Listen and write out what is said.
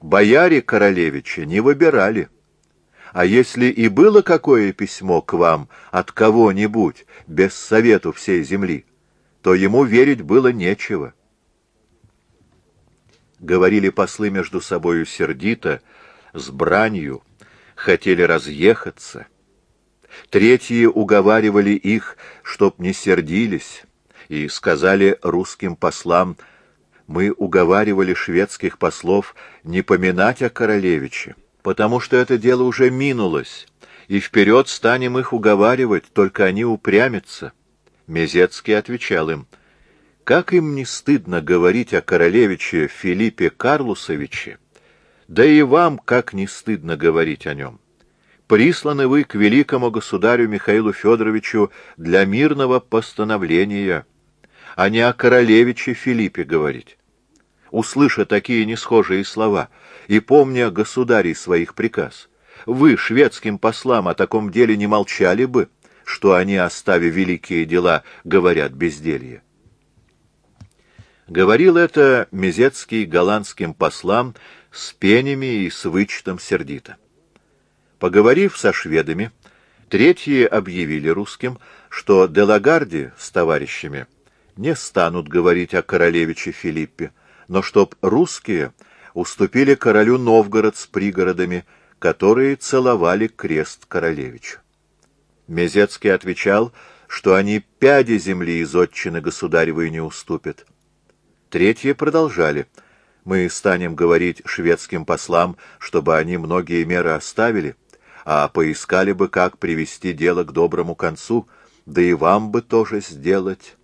бояре королевича не выбирали. А если и было какое письмо к вам от кого-нибудь без совету всей земли, то ему верить было нечего. Говорили послы между собою сердито, с бранью, хотели разъехаться. Третьи уговаривали их, чтоб не сердились, и сказали русским послам: мы уговаривали шведских послов не поминать о королевиче, потому что это дело уже минулось, и вперед станем их уговаривать, только они упрямятся. Мезецкий отвечал им: как им не стыдно говорить о королевиче Филиппе Карлусовиче, да и вам как не стыдно говорить о нем. Присланы вы к великому государю Михаилу Федоровичу для мирного постановления, а не о королевиче Филиппе говорить. Услыша такие несхожие слова и помня государей своих приказ, вы шведским послам о таком деле не молчали бы, что они, оставив великие дела, говорят безделье. Говорил это Мезецкий голландским послам с пенями и с вычетом сердито. Поговорив со шведами, третьи объявили русским, что де Лагарди с товарищами не станут говорить о королевиче Филиппе, но чтоб русские уступили королю Новгород с пригородами, которые целовали крест королевичу. Мезецкий отвечал, что они пяди земли из отчины государевой не уступят. Третьи продолжали: мы станем говорить шведским послам, чтобы они многие меры оставили, а поискали бы, как привести дело к доброму концу, да и вам бы тоже сделать.